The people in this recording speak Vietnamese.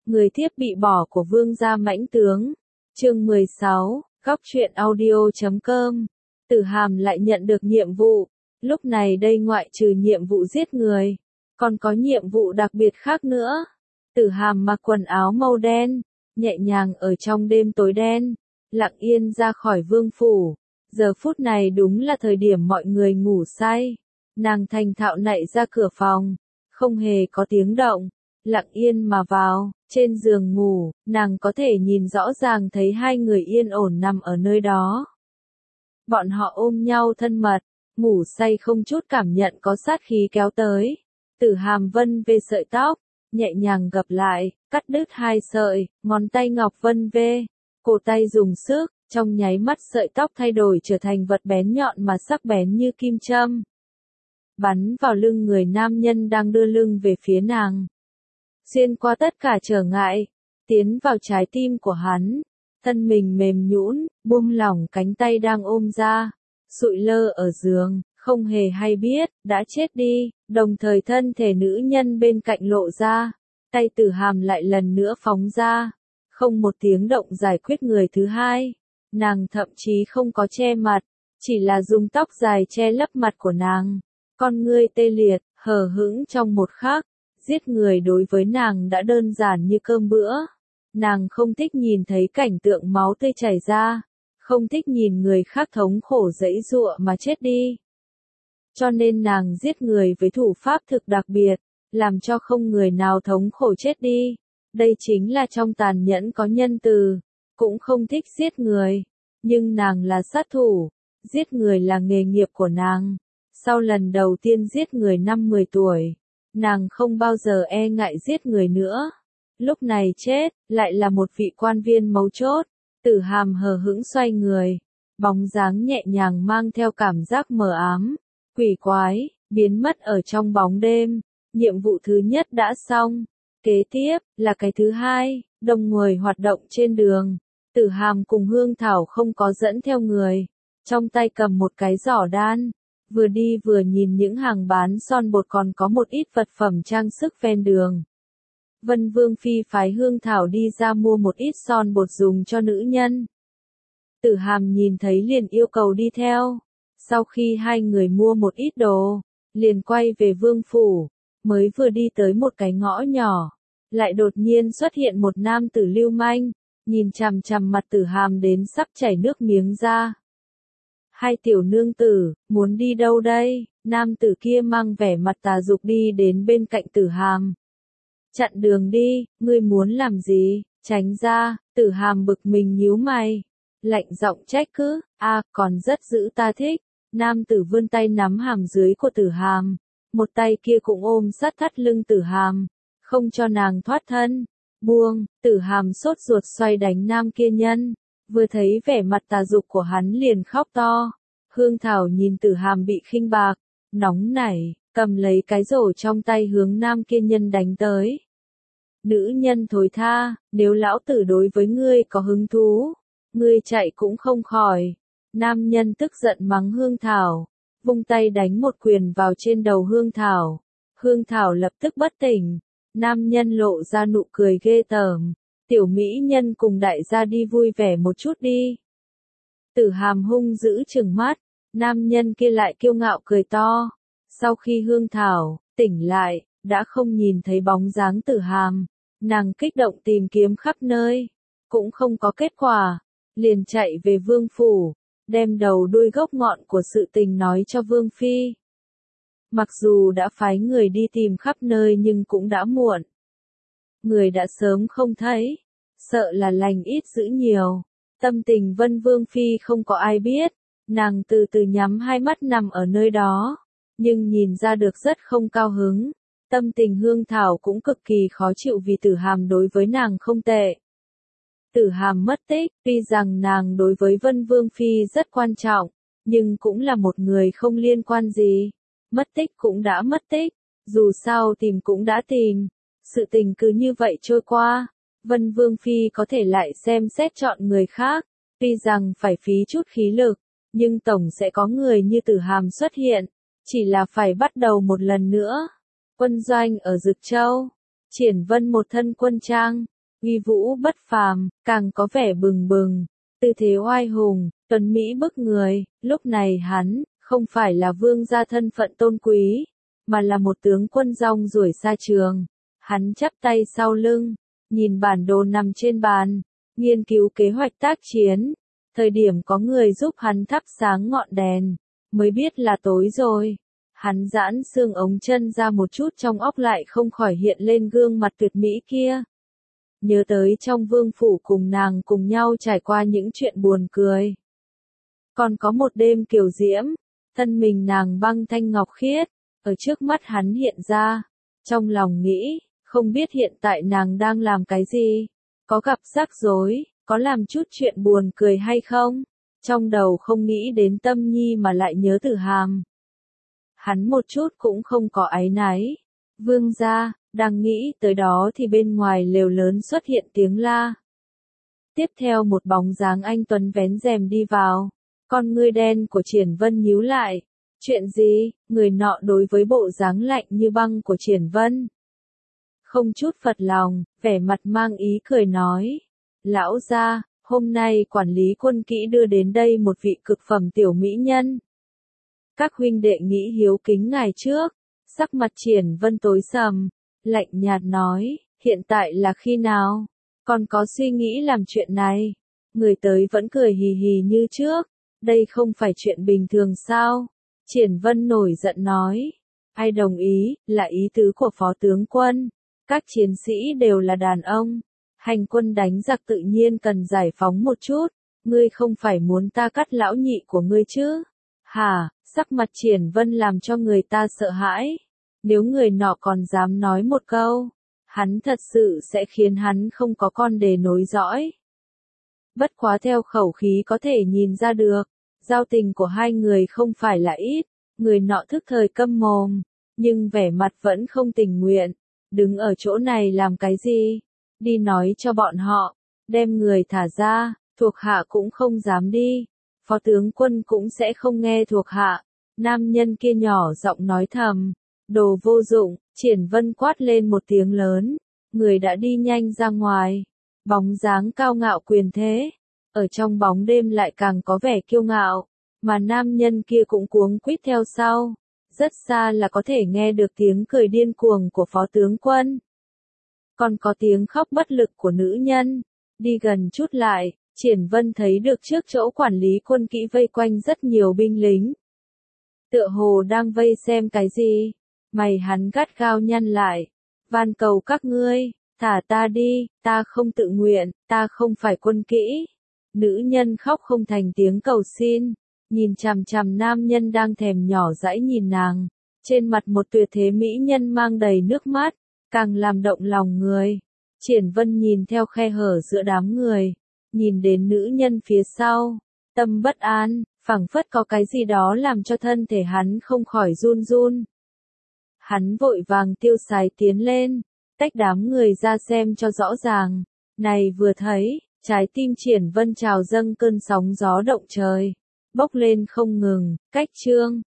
Người thiếp bị bỏ của vương gia mãnh tướng. Chương 16, góc truyện audio.com. Tử Hàm lại nhận được nhiệm vụ. Lúc này đây ngoại trừ nhiệm vụ giết người, còn có nhiệm vụ đặc biệt khác nữa. Tử Hàm mặc quần áo màu đen, nhẹ nhàng ở trong đêm tối đen, lặng yên ra khỏi vương phủ. Giờ phút này đúng là thời điểm mọi người ngủ say. Nàng thành thạo nạy ra cửa phòng, không hề có tiếng động, lặng yên mà vào. Trên giường ngủ, nàng có thể nhìn rõ ràng thấy hai người yên ổn nằm ở nơi đó. Bọn họ ôm nhau thân mật, ngủ say không chút cảm nhận có sát khí kéo tới. Tử Hàm vân về sợi tóc, nhẹ nhàng gập lại, cắt đứt hai sợi, ngón tay ngọc vân về, cổ tay dùng sức, trong nháy mắt sợi tóc thay đổi trở thành vật bén nhọn mà sắc bén như kim châm. Bắn vào lưng người nam nhân đang đưa lưng về phía nàng. Xuyên qua tất cả trở ngại, tiến vào trái tim của hắn. Thân mình mềm nhũn, buông lỏng cánh tay đang ôm ra, sụi lơ ở giường, không hề hay biết, đã chết đi, đồng thời thân thể nữ nhân bên cạnh lộ ra, tay Tử Hàm lại lần nữa phóng ra, không một tiếng động giải quyết người thứ hai. Nàng thậm chí không có che mặt, chỉ là dùng tóc dài che lấp mặt của nàng, con ngươi tê liệt, hờ hững trong một khắc. Giết người đối với nàng đã đơn giản như cơm bữa. Nàng không thích nhìn thấy cảnh tượng máu tươi chảy ra, không thích nhìn người khác thống khổ giãy giụa mà chết đi. Cho nên nàng giết người với thủ pháp thực đặc biệt, làm cho không người nào thống khổ chết đi. Đây chính là trong tàn nhẫn có nhân từ, cũng không thích giết người. Nhưng nàng là sát thủ, giết người là nghề nghiệp của nàng. Sau lần đầu tiên giết người năm 10 tuổi, nàng không bao giờ e ngại giết người nữa. Lúc này chết, lại là một vị quan viên mấu chốt. Tử Hàm hờ hững xoay người, bóng dáng nhẹ nhàng mang theo cảm giác mờ ám, quỷ quái, biến mất ở trong bóng đêm. Nhiệm vụ thứ nhất đã xong, kế tiếp là cái thứ hai. Đông người hoạt động trên đường. Tử Hàm cùng Hương Thảo không có dẫn theo người, trong tay cầm một cái giỏ đan. Vừa đi vừa nhìn những hàng bán son bột còn có một ít vật phẩm trang sức ven đường. Vân Vương Phi phái Hương Thảo đi ra mua một ít son bột dùng cho nữ nhân. Tử Hàm nhìn thấy liền yêu cầu đi theo. Sau khi hai người mua một ít đồ, liền quay về vương phủ. Mới vừa đi tới một cái ngõ nhỏ, lại đột nhiên xuất hiện một nam tử lưu manh, nhìn chằm chằm mặt Tử Hàm đến sắp chảy nước miếng ra. Hai tiểu nương tử, muốn đi đâu đây? Nam tử kia mang vẻ mặt tà dục đi đến bên cạnh Tử Hàm. Chặn đường đi, ngươi muốn làm gì? Tránh ra. Tử Hàm bực mình nhíu mày, lạnh giọng trách cứ, còn rất dữ ta thích. Nam tử vươn tay nắm hàm dưới của Tử Hàm, một tay kia cũng ôm sát thắt lưng Tử Hàm, không cho nàng thoát thân. Buông. Tử Hàm sốt ruột xoay đánh nam kia nhân. Vừa thấy vẻ mặt tà dục của hắn liền khóc to. Hương Thảo nhìn Tử Hàm bị khinh bạc, nóng nảy, cầm lấy cái rổ trong tay hướng nam kia nhân đánh tới. Nữ nhân thối tha, nếu lão tử đối với ngươi có hứng thú, ngươi chạy cũng không khỏi. Nam nhân tức giận mắng Hương Thảo, vung tay đánh một quyền vào trên đầu Hương Thảo. Hương Thảo lập tức bất tỉnh. Nam nhân lộ ra nụ cười ghê tởm. Tiểu mỹ nhân cùng đại gia đi vui vẻ một chút đi. Tử Hàm hung dữ trừng mắt, nam nhân kia lại kiêu ngạo cười to. Sau khi Hương Thảo tỉnh lại, đã không nhìn thấy bóng dáng Tử Hàm, nàng kích động tìm kiếm khắp nơi, cũng không có kết quả, liền chạy về vương phủ, đem đầu đuôi gốc ngọn của sự tình nói cho Vương Phi. Mặc dù đã phái người đi tìm khắp nơi nhưng cũng đã muộn. Người đã sớm không thấy, sợ là lành ít dữ nhiều. Tâm tình Vân Vương Phi không có ai biết, nàng từ từ nhắm hai mắt nằm ở nơi đó, nhưng nhìn ra được rất không cao hứng. Tâm tình Hương Thảo cũng cực kỳ khó chịu vì Tử Hàm đối với nàng không tệ. Tử Hàm mất tích, tuy rằng nàng đối với Vân Vương Phi rất quan trọng, nhưng cũng là một người không liên quan gì. Mất tích cũng đã mất tích, dù sao tìm cũng đã tìm. Sự tình cứ như vậy trôi qua. Vân Vương Phi có thể lại xem xét chọn người khác, tuy rằng phải phí chút khí lực, nhưng tổng sẽ có người như Tử Hàm xuất hiện, chỉ là phải bắt đầu một lần nữa. Quân doanh ở Dực Châu, Triển Vân một thân quân trang, uy vũ bất phàm, càng có vẻ bừng bừng, tư thế oai hùng, tuấn mỹ bức người. Lúc này hắn, không phải là vương gia thân phận tôn quý, mà là một tướng quân rong ruổi xa trường. Hắn chắp tay sau lưng, nhìn bản đồ nằm trên bàn, nghiên cứu kế hoạch tác chiến. Thời điểm có người giúp hắn thắp sáng ngọn đèn, mới biết là tối rồi. Hắn giãn xương ống chân ra một chút, trong óc lại không khỏi hiện lên gương mặt tuyệt mỹ kia. Nhớ tới trong vương phủ cùng nàng cùng nhau trải qua những chuyện buồn cười. Còn có một đêm kiều diễm, thân mình nàng băng thanh ngọc khiết, ở trước mắt hắn hiện ra. Trong lòng nghĩ, không biết hiện tại nàng đang làm cái gì, có gặp rắc rối, có làm chút chuyện buồn cười hay không. Trong đầu không nghĩ đến Tâm Nhi mà lại nhớ Tử Hàm. Hắn một chút cũng không có áy náy. Vương gia, đang nghĩ tới đó thì bên ngoài lều lớn xuất hiện tiếng la. Tiếp theo một bóng dáng anh tuấn vén rèm đi vào. Con ngươi đen của Triển Vân nhíu lại. Chuyện gì? Người nọ đối với bộ dáng lạnh như băng của Triển Vân, không chút phật lòng, vẻ mặt mang ý cười nói. Lão gia, hôm nay quản lý quân kỹ đưa đến đây một vị cực phẩm tiểu mỹ nhân. Các huynh đệ nghĩ hiếu kính ngài trước. Sắc mặt Triển Vân tối sầm, lạnh nhạt nói, hiện tại là khi nào? Còn có suy nghĩ làm chuyện này? Người tới vẫn cười hì hì như trước. Đây không phải chuyện bình thường sao? Triển Vân nổi giận nói. Ai đồng ý, là ý tứ của phó tướng quân. Các chiến sĩ đều là đàn ông. Hành quân đánh giặc tự nhiên cần giải phóng một chút. Ngươi không phải muốn ta cắt lão nhị của ngươi chứ? Hả? Sắc mặt Triển Vân làm cho người ta sợ hãi. Nếu người nọ còn dám nói một câu, hắn thật sự sẽ khiến hắn không có con để nối dõi. Bất quá theo khẩu khí có thể nhìn ra được, giao tình của hai người không phải là ít. Người nọ thức thời câm mồm, nhưng vẻ mặt vẫn không tình nguyện. Đứng ở chỗ này làm cái gì? Đi nói cho bọn họ, đem người thả ra, thuộc hạ cũng không dám đi. Phó tướng quân cũng sẽ không nghe thuộc hạ. Nam nhân kia nhỏ giọng nói thầm. Đồ vô dụng, Triển Vân quát lên một tiếng lớn. Người đã đi nhanh ra ngoài. Bóng dáng cao ngạo quyền thế. Ở trong bóng đêm lại càng có vẻ kiêu ngạo. Mà nam nhân kia cũng cuống quýt theo sau. Rất xa là có thể nghe được tiếng cười điên cuồng của phó tướng quân. Còn có tiếng khóc bất lực của nữ nhân. Đi gần chút lại, Triển Vân thấy được trước chỗ quản lý quân kỹ vây quanh rất nhiều binh lính. Tựa hồ đang vây xem cái gì. Mày hắn gắt gao nhăn lại. Van cầu các ngươi, thả ta đi, ta không tự nguyện, ta không phải quân kỹ. Nữ nhân khóc không thành tiếng cầu xin. Nhìn chằm chằm nam nhân đang thèm nhỏ dãi nhìn nàng. Trên mặt một tuyệt thế mỹ nhân mang đầy nước mắt, càng làm động lòng người. Triển Vân nhìn theo khe hở giữa đám người, nhìn đến nữ nhân phía sau, tâm bất an, phảng phất có cái gì đó làm cho thân thể hắn không khỏi run run. Hắn vội vàng tiêu sái tiến lên, tách đám người ra xem cho rõ ràng. Này vừa thấy, trái tim Triển Vân trào dâng cơn sóng gió động trời, bốc lên không ngừng. Cách chương